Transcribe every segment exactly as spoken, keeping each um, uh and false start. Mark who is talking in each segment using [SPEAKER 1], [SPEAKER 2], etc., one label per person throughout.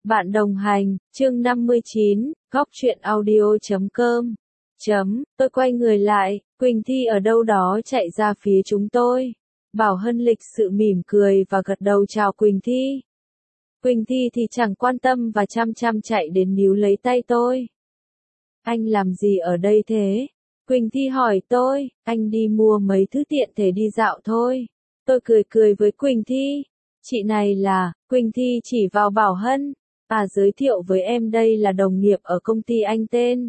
[SPEAKER 1] Bạn đồng hành, chương năm mươi chín, góc truyện audio chấm com. Chấm, tôi quay người lại, Quỳnh Thi ở đâu đó chạy ra phía chúng tôi. Bảo Hân lịch sự mỉm cười và gật đầu chào Quỳnh Thi. Quỳnh Thi thì chẳng quan tâm và chăm chăm chạy đến níu lấy tay tôi. Anh làm gì ở đây thế? Quỳnh Thi hỏi tôi, anh đi mua mấy thứ tiện thể đi dạo thôi. Tôi cười cười với Quỳnh Thi. Chị này là, Quỳnh Thi chỉ vào Bảo Hân. À, giới thiệu với em, đây là đồng nghiệp ở công ty anh tên.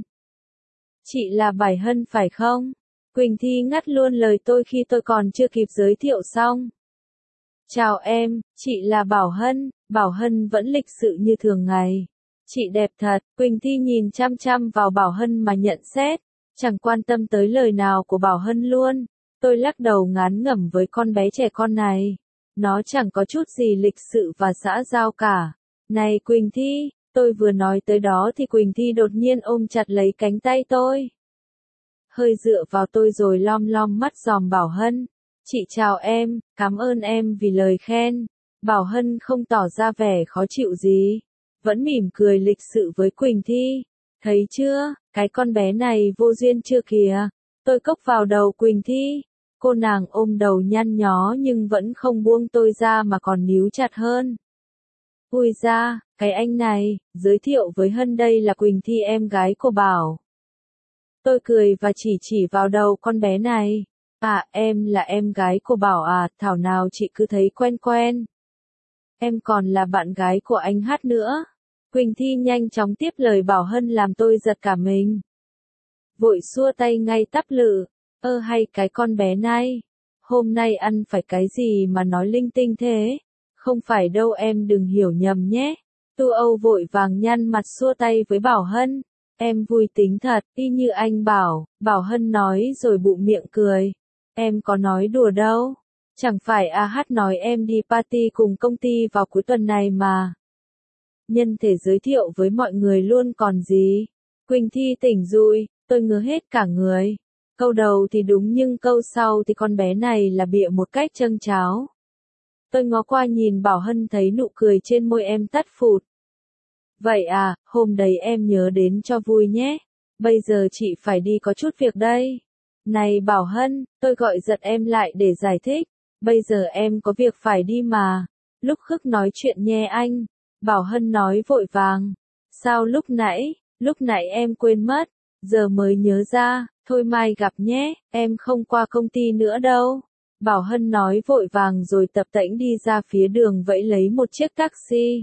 [SPEAKER 1] Chị là Bảo Hân phải không? Quỳnh Thi ngắt luôn lời tôi khi tôi còn chưa kịp giới thiệu xong. Chào em, chị là Bảo Hân. Bảo Hân vẫn lịch sự như thường ngày. Chị đẹp thật. Quỳnh Thi nhìn chăm chăm vào Bảo Hân mà nhận xét, chẳng quan tâm tới lời nào của Bảo Hân luôn. Tôi lắc đầu ngán ngẩm với con bé trẻ con này. Nó chẳng có chút gì lịch sự và xã giao cả. Này Quỳnh Thi, tôi vừa nói tới đó thì Quỳnh Thi đột nhiên ôm chặt lấy cánh tay tôi. Hơi dựa vào tôi rồi lom lom mắt dòm Bảo Hân. Chị chào em, cảm ơn em vì lời khen. Bảo Hân không tỏ ra vẻ khó chịu gì, vẫn mỉm cười lịch sự với Quỳnh Thi. Thấy chưa, cái con bé này vô duyên chưa kìa. Tôi cốc vào đầu Quỳnh Thi. Cô nàng ôm đầu nhăn nhó nhưng vẫn không buông tôi ra mà còn níu chặt hơn. Ui da, cái anh này, giới thiệu với Hân, đây là Quỳnh Thi, em gái của Bảo. Tôi cười và chỉ chỉ vào đầu con bé này. À, em là em gái của Bảo à, thảo nào chị cứ thấy quen quen. Em còn là bạn gái của anh Hát nữa. Quỳnh Thi nhanh chóng tiếp lời Bảo Hân làm tôi giật cả mình. Vội xua tay ngay tắp lự. Ơ hay cái con bé này, hôm nay ăn phải cái gì mà nói linh tinh thế? Không phải đâu, em đừng hiểu nhầm nhé. Tu Âu vội vàng nhăn mặt xua tay với Bảo Hân. Em vui tính thật, y như anh Bảo. Bảo Hân nói rồi bụng miệng cười. Em có nói đùa đâu. Chẳng phải a hát nói em đi party cùng công ty vào cuối tuần này mà. Nhân thể giới thiệu với mọi người luôn còn gì. Quỳnh Thi tỉnh dụi, tôi ngứa hết cả người. Câu đầu thì đúng nhưng câu sau thì con bé này là bịa một cách châng cháo. Tôi ngó qua nhìn Bảo Hân thấy nụ cười trên môi em tắt phụt. Vậy à, hôm đấy em nhớ đến cho vui nhé. Bây giờ chị phải đi có chút việc đây. Này Bảo Hân, tôi gọi giật em lại để giải thích. Bây giờ em có việc phải đi mà. Lúc khước nói chuyện nhé anh. Bảo Hân nói vội vàng. Sao lúc nãy, lúc nãy em quên mất. Giờ mới nhớ ra, thôi mai gặp nhé, em không qua công ty nữa đâu. Bảo Hân nói vội vàng rồi tập tễnh đi ra phía đường vẫy lấy một chiếc taxi.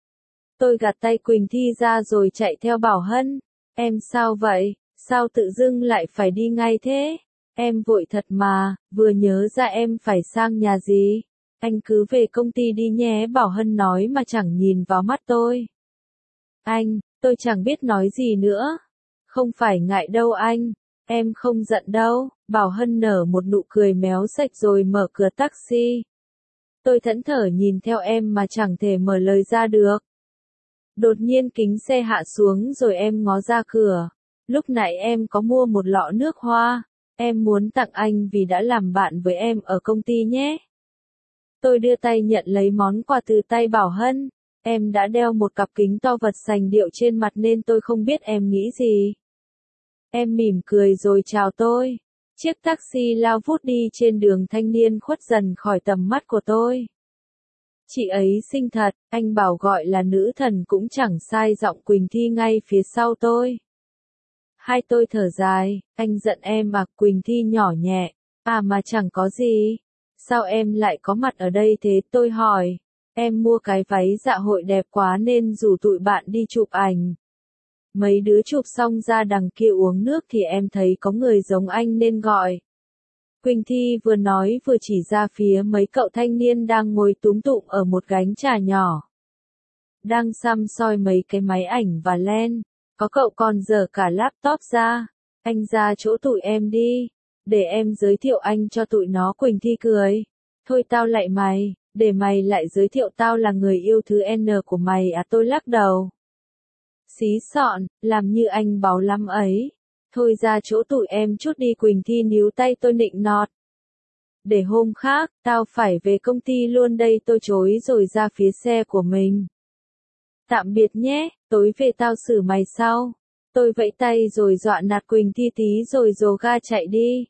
[SPEAKER 1] Tôi gạt tay Quỳnh Thi ra rồi chạy theo Bảo Hân. Em sao vậy, sao tự dưng lại phải đi ngay thế? Em vội thật mà, vừa nhớ ra em phải sang nhà gì. Anh cứ về công ty đi nhé, Bảo Hân nói mà chẳng nhìn vào mắt tôi. Anh, tôi chẳng biết nói gì nữa. Không phải ngại đâu anh, em không giận đâu. Bảo Hân nở một nụ cười méo sạch rồi mở cửa taxi. Tôi thẫn thờ nhìn theo em mà chẳng thể mở lời ra được. Đột nhiên kính xe hạ xuống rồi em ngó ra cửa. Lúc nãy em có mua một lọ nước hoa. Em muốn tặng anh vì đã làm bạn với em ở công ty nhé. Tôi đưa tay nhận lấy món quà từ tay Bảo Hân. Em đã đeo một cặp kính to vật sành điệu trên mặt nên tôi không biết em nghĩ gì. Em mỉm cười rồi chào tôi. Chiếc taxi lao vút đi trên đường thanh niên khuất dần khỏi tầm mắt của tôi. Chị ấy xinh thật, anh Bảo gọi là nữ thần cũng chẳng sai, giọng Quỳnh Thi ngay phía sau tôi. Hai tôi thở dài, anh giận em à? Quỳnh Thi nhỏ nhẹ. À mà chẳng có gì. Sao em lại có mặt ở đây thế? Tôi hỏi. Em mua cái váy dạ hội đẹp quá nên rủ tụi bạn đi chụp ảnh. Mấy đứa chụp xong ra đằng kia uống nước thì em thấy có người giống anh nên gọi. Quỳnh Thi vừa nói vừa chỉ ra phía mấy cậu thanh niên đang ngồi túm tụm ở một gánh trà nhỏ. Đang săm soi mấy cái máy ảnh và len. Có cậu còn dở cả laptop ra. Anh ra chỗ tụi em đi. Để em giới thiệu anh cho tụi nó. Quỳnh Thi cười. Thôi tao lại mày. Để mày lại giới thiệu tao là người yêu thứ N của mày à? Tôi lắc đầu. Xí xọn, làm như anh Bảo lắm ấy. Thôi ra chỗ tụi em chút đi. Quỳnh Thi níu tay tôi nịnh nọt. Để hôm khác, tao phải về công ty luôn đây. Tôi chối rồi ra phía xe của mình. Tạm biệt nhé, tối về tao xử mày sau. Tôi vẫy tay rồi dọa nạt Quỳnh Thi tí rồi dồ ga chạy đi.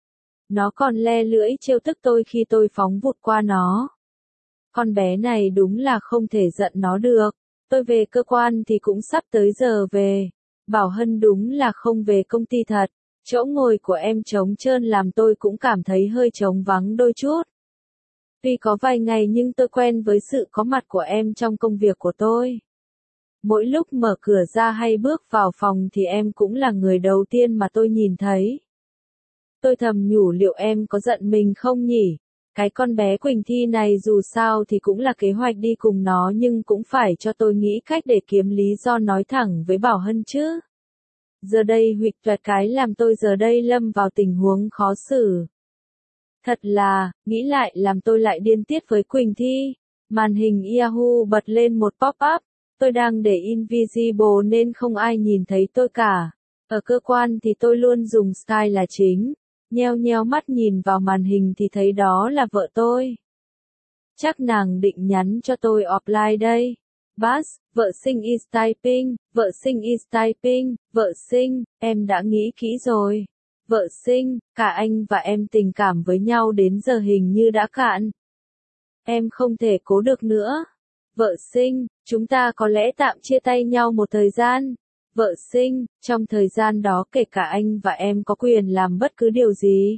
[SPEAKER 1] Nó còn le lưỡi trêu tức tôi khi tôi phóng vụt qua nó. Con bé này đúng là không thể giận nó được. Tôi về cơ quan thì cũng sắp tới giờ về. Bảo Hân đúng là không về công ty thật. Chỗ ngồi của em trống trơn làm tôi cũng cảm thấy hơi trống vắng đôi chút. Tuy có vài ngày nhưng tôi quen với sự có mặt của em trong công việc của tôi. Mỗi lúc mở cửa ra hay bước vào phòng thì em cũng là người đầu tiên mà tôi nhìn thấy. Tôi thầm nhủ liệu em có giận mình không nhỉ? Cái con bé Quỳnh Thi này dù sao thì cũng là kế hoạch đi cùng nó nhưng cũng phải cho tôi nghĩ cách để kiếm lý do nói thẳng với Bảo Hân chứ. Giờ đây huỵch toẹt cái làm tôi giờ đây lâm vào tình huống khó xử. Thật là, nghĩ lại làm tôi lại điên tiết với Quỳnh Thi. Màn hình Yahoo bật lên một pop-up. Tôi đang để invisible nên không ai nhìn thấy tôi cả. Ở cơ quan thì tôi luôn dùng Skype là chính. Nheo nheo mắt nhìn vào màn hình thì thấy đó là vợ tôi. Chắc nàng định nhắn cho tôi offline đây. Bas, vợ sinh is typing, vợ sinh is typing, vợ sinh, em đã nghĩ kỹ rồi. Vợ sinh, cả anh và em tình cảm với nhau đến giờ hình như đã cạn. Em không thể cố được nữa. Vợ sinh, chúng ta có lẽ tạm chia tay nhau một thời gian. Vợ sinh, trong thời gian đó kể cả anh và em có quyền làm bất cứ điều gì.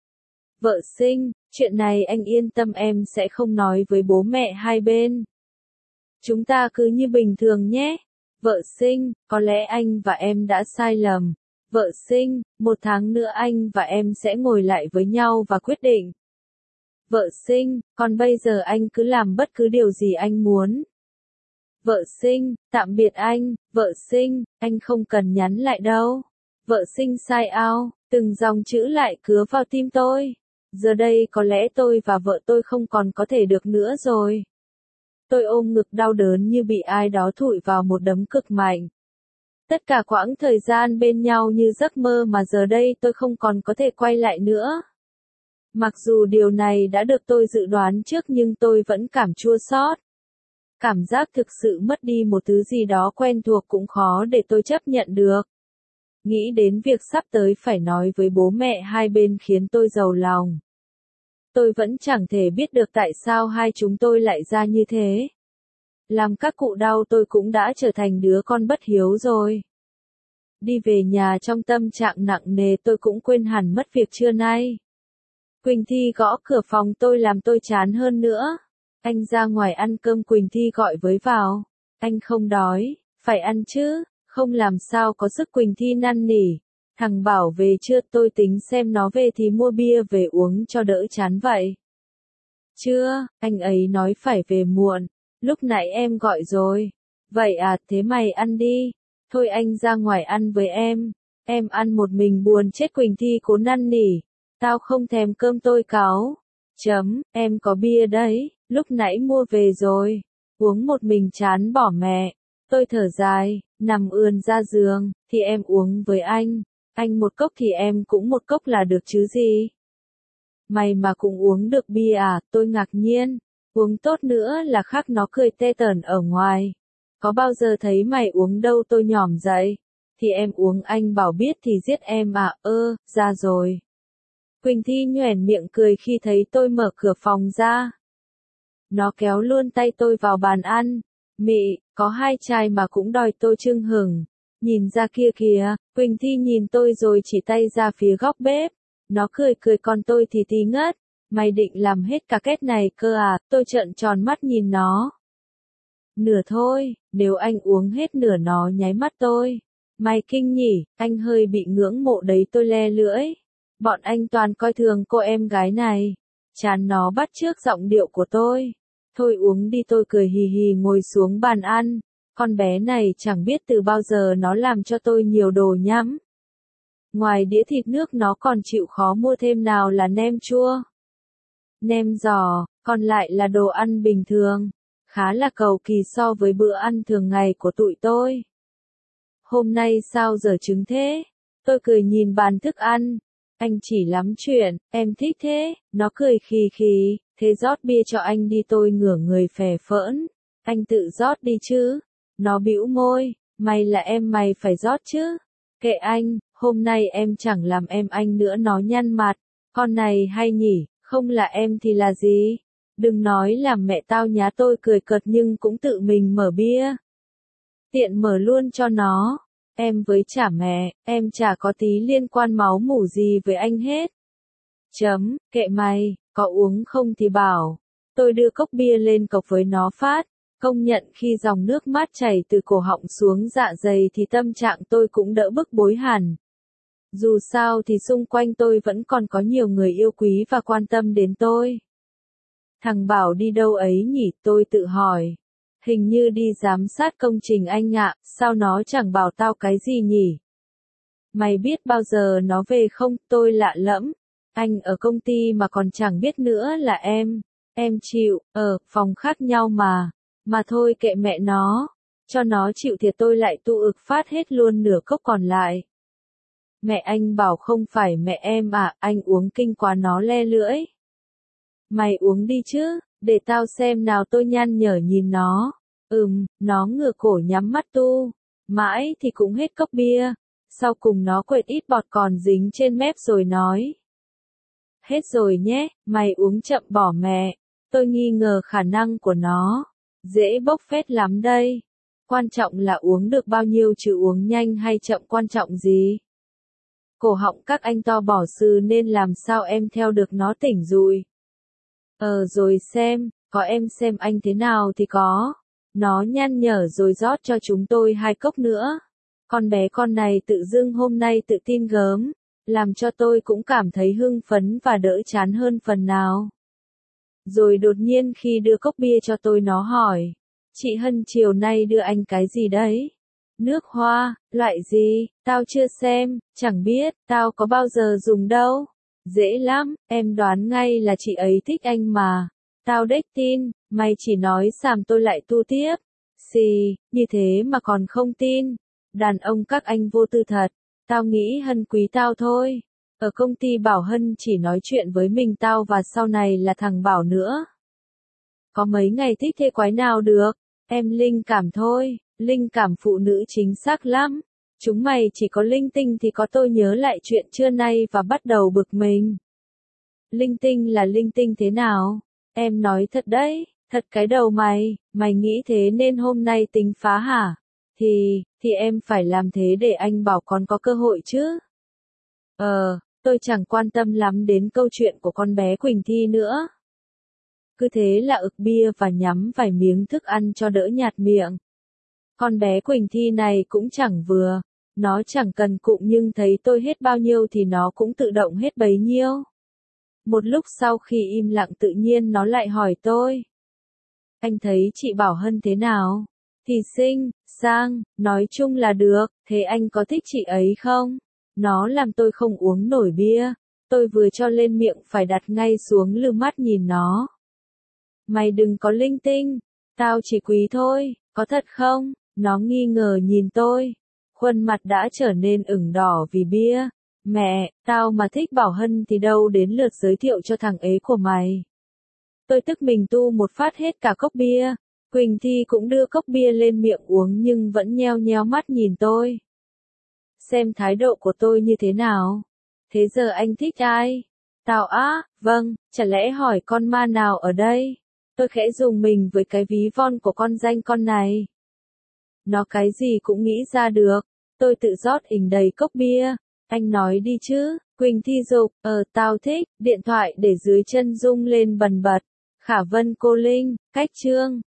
[SPEAKER 1] Vợ sinh, chuyện này anh yên tâm em sẽ không nói với bố mẹ hai bên. Chúng ta cứ như bình thường nhé. Vợ sinh, có lẽ anh và em đã sai lầm. Vợ sinh, một tháng nữa anh và em sẽ ngồi lại với nhau và quyết định. Vợ sinh, còn bây giờ anh cứ làm bất cứ điều gì anh muốn. Vợ sinh, tạm biệt anh. Vợ sinh, anh không cần nhắn lại đâu. Vợ sinh sign out, từng dòng chữ lại cứa vào tim tôi. Giờ đây có lẽ tôi và vợ tôi không còn có thể được nữa rồi. Tôi ôm ngực đau đớn như bị ai đó thụi vào một đấm cực mạnh. Tất cả quãng thời gian bên nhau như giấc mơ mà giờ đây tôi không còn có thể quay lại nữa. Mặc dù điều này đã được tôi dự đoán trước nhưng tôi vẫn cảm chua xót. Cảm giác thực sự mất đi một thứ gì đó quen thuộc cũng khó để tôi chấp nhận được. Nghĩ đến việc sắp tới phải nói với bố mẹ hai bên khiến tôi giàu lòng. Tôi vẫn chẳng thể biết được tại sao hai chúng tôi lại ra như thế. Làm các cụ đau tôi cũng đã trở thành đứa con bất hiếu rồi. Đi về nhà trong tâm trạng nặng nề tôi cũng quên hẳn mất việc trưa nay. Quỳnh Thi gõ cửa phòng tôi làm tôi chán hơn nữa. Anh ra ngoài ăn cơm Quỳnh Thi gọi với vào. Anh không đói, phải ăn chứ, không làm sao có sức Quỳnh Thi năn nỉ. Thằng Bảo về chưa tôi tính xem nó về thì mua bia về uống cho đỡ chán vậy. Chưa, anh ấy nói phải về muộn, lúc nãy em gọi rồi. Vậy à, thế mày ăn đi. Thôi anh ra ngoài ăn với em. Em ăn một mình buồn chết Quỳnh Thi cố năn nỉ. Tao không thèm cơm tôi cáu. Chấm, em có bia đấy, lúc nãy mua về rồi. Uống một mình chán bỏ mẹ. Tôi thở dài, nằm ườn ra giường, thì em uống với anh. Anh một cốc thì em cũng một cốc là được chứ gì. Mày mà cũng uống được bia à, tôi ngạc nhiên. Uống tốt nữa là khác nó cười tê tởn ở ngoài. Có bao giờ thấy mày uống đâu tôi nhỏm dậy. Thì em uống anh bảo biết thì giết em à, ơ, ra rồi. Quỳnh Thi nhoẻn miệng cười khi thấy tôi mở cửa phòng ra. Nó kéo luôn tay tôi vào bàn ăn. Mị, có hai chai mà cũng đòi tôi chưng hửng. Nhìn ra kia kìa, Quỳnh Thi nhìn tôi rồi chỉ tay ra phía góc bếp. Nó cười cười còn tôi thì tí ngất. Mày định làm hết cả két này cơ à, tôi trợn tròn mắt nhìn nó. Nửa thôi, nếu anh uống hết nửa nó nháy mắt tôi. Mày kinh nhỉ, anh hơi bị ngưỡng mộ đấy tôi le lưỡi. Bọn anh toàn coi thường cô em gái này. Chán nó bắt chước giọng điệu của tôi. Thôi uống đi tôi cười hì hì ngồi xuống bàn ăn. Con bé này chẳng biết từ bao giờ nó làm cho tôi nhiều đồ nhắm. Ngoài đĩa thịt nước nó còn chịu khó mua thêm nào là nem chua, nem giò, còn lại là đồ ăn bình thường. Khá là cầu kỳ so với bữa ăn thường ngày của tụi tôi. Hôm nay sao giờ trứng thế? Tôi cười nhìn bàn thức ăn. Anh chỉ lắm chuyện, em thích thế. Nó cười khì khì, thế rót bia cho anh đi tôi ngửa người phè phỡn. Anh tự rót đi chứ. Nó bĩu môi, mày là em mày phải rót chứ. Kệ anh, hôm nay em chẳng làm em anh nữa, nó nhăn mặt. Con này hay nhỉ, không là em thì là gì? Đừng nói là mẹ tao nhá, tôi cười cợt nhưng cũng tự mình mở bia. Tiện mở luôn cho nó. Em với chả mẹ, em chả có tí liên quan máu mủ gì với anh hết. Chấm, kệ mày, có uống không thì bảo. Tôi đưa cốc bia lên cộc với nó phát. Công nhận khi dòng nước mát chảy từ cổ họng xuống dạ dày thì tâm trạng tôi cũng đỡ bức bối hẳn. Dù sao thì xung quanh tôi vẫn còn có nhiều người yêu quý và quan tâm đến tôi. Thằng Bảo đi đâu ấy nhỉ, tôi tự hỏi. Hình như đi giám sát công trình anh ạ, sao nó chẳng bảo tao cái gì nhỉ? Mày biết bao giờ nó về không, tôi lạ lẫm. Anh ở công ty mà còn chẳng biết nữa là em. Em chịu, ở, phòng khác nhau mà. Mà thôi kệ mẹ nó. Cho nó chịu thiệt, tôi lại tu ực phát hết luôn nửa cốc còn lại. Mẹ anh bảo không phải mẹ em à, anh uống kinh quá, nó le lưỡi. Mày uống đi chứ, để tao xem nào, tôi nhăn nhở nhìn nó. Ừm, nó ngửa cổ nhắm mắt tu. Mãi thì cũng hết cốc bia. Sau cùng nó quệt ít bọt còn dính trên mép rồi nói. Hết rồi nhé, mày uống chậm bỏ mẹ. Tôi nghi ngờ khả năng của nó. Dễ bốc phét lắm đây. Quan trọng là uống được bao nhiêu chứ uống nhanh hay chậm quan trọng gì. Cổ họng các anh to bỏ sư nên làm sao em theo được nó tỉnh rồi. Ờ rồi xem, có em xem anh thế nào thì có. Nó nhăn nhở rồi rót cho chúng tôi hai cốc nữa. Con bé con này tự dưng hôm nay tự tin gớm, làm cho tôi cũng cảm thấy hưng phấn và đỡ chán hơn phần nào. Rồi đột nhiên khi đưa cốc bia cho tôi nó hỏi, chị Hân chiều nay đưa anh cái gì đấy? Nước hoa, loại gì, tao chưa xem, chẳng biết, tao có bao giờ dùng đâu. Dễ lắm, em đoán ngay là chị ấy thích anh mà. Tao đếch tin, mày chỉ nói xàm tôi lại tu tiếp. Xì, như thế mà còn không tin. Đàn ông các anh vô tư thật. Tao nghĩ Hân quý tao thôi. Ở công ty bảo Hân chỉ nói chuyện với mình tao và sau này là thằng Bảo nữa. Có mấy ngày thích thế quái nào được. Em linh cảm thôi, linh cảm phụ nữ chính xác lắm. Chúng mày chỉ có linh tinh thì có, tôi nhớ lại chuyện trưa nay và bắt đầu bực mình. Linh tinh là linh tinh thế nào? Em nói thật đấy, thật cái đầu mày, mày nghĩ thế nên hôm nay tính phá hả? Thì, thì em phải làm thế để anh Bảo còn có cơ hội chứ. Ờ, tôi chẳng quan tâm lắm đến câu chuyện của con bé Quỳnh Thi nữa. Cứ thế là ực bia và nhắm vài miếng thức ăn cho đỡ nhạt miệng. Con bé Quỳnh Thi này cũng chẳng vừa, nó chẳng cần cụm nhưng thấy tôi hết bao nhiêu thì nó cũng tự động hết bấy nhiêu. Một lúc sau khi im lặng tự nhiên nó lại hỏi tôi. Anh thấy chị Bảo Hân thế nào? Thì xinh, sang, nói chung là được, thế anh có thích chị ấy không? Nó làm tôi không uống nổi bia, tôi vừa cho lên miệng phải đặt ngay xuống lư mắt nhìn nó. Mày đừng có linh tinh, tao chỉ quý thôi, có thật không? Nó nghi ngờ nhìn tôi, khuôn mặt đã trở nên ửng đỏ vì bia. Mẹ, tao mà thích Bảo Hân thì đâu đến lượt giới thiệu cho thằng ấy của mày. Tôi tức mình tu một phát hết cả cốc bia. Quỳnh Thi cũng đưa cốc bia lên miệng uống nhưng vẫn nheo nheo mắt nhìn tôi. Xem thái độ của tôi như thế nào. Thế giờ anh thích ai? Tao á, vâng, chả lẽ hỏi con ma nào ở đây? Tôi khẽ dùng mình với cái ví von của con danh con này. Nó cái gì cũng nghĩ ra được. Tôi tự rót ình đầy cốc bia. Anh nói đi chứ. Quỳnh Thi dục, ờ tao thích. Điện thoại để dưới chân rung lên bần bật. Khả Vân cô Linh, cách chương.